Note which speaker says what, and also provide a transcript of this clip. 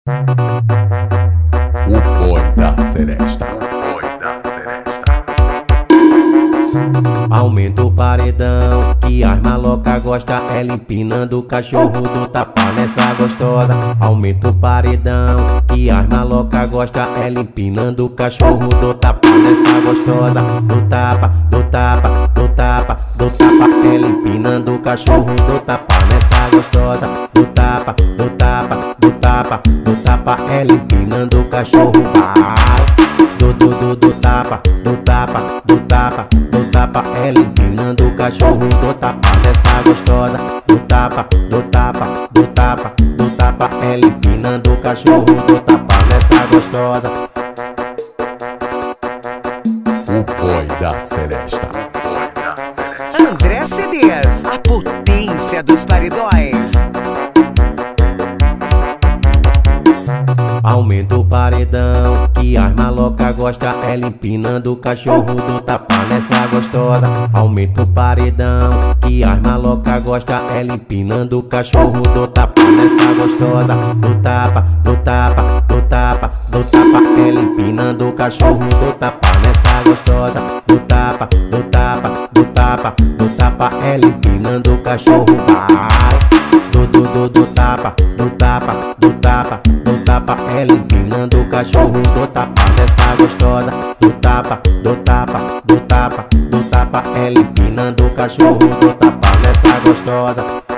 Speaker 1: O boi da seresta.
Speaker 2: Aumenta o paredão, que as maloca gosta. Ela empinando o cachorro do tapa nessa gostosa. Aumenta o paredão, que as maloca gosta. Ela empinando o cachorro do tapa nessa gostosa. Do tapa, do tapa, do tapa, do tapa. Ela empinando o cachorro do tapa nessa gostosa. Do tapa, do tapa, do tapa, do tapa. Ela empinando o cachorro, vai. Do tapa, do tapa, do tapa, do tapa. Ela empinando o cachorro do tapa nessa gostosa. Do tapa, do tapa, do tapa, do tapa. Ela empinando o cachorro do tapa nessa gostosa.
Speaker 1: O boi da seresta.
Speaker 3: André CDs, a potência dos paredões.
Speaker 2: Aumenta o paredão, que as maloca gosta. Ela empinando o cachorro do tapa nessa gostosa. Aumenta o paredão, que as maloca gosta. Ela empinando o cachorro do tapa nessa gostosa. Do tapa, do tapa, do tapa, do tapa. Ela empinando o cachorro do tapa nessa gostosa. Do tapa, do tapa, do tapa, do tapa. Ela empinando o cachorro, vai. Do tapa, do tapa, do tapa, do tapa. Ela empinando o cachorro do tapa nessa gostosa. Do tapa, do tapa, do tapa, do tapa. Ela empinando o cachorro do tapa nessa gostosa.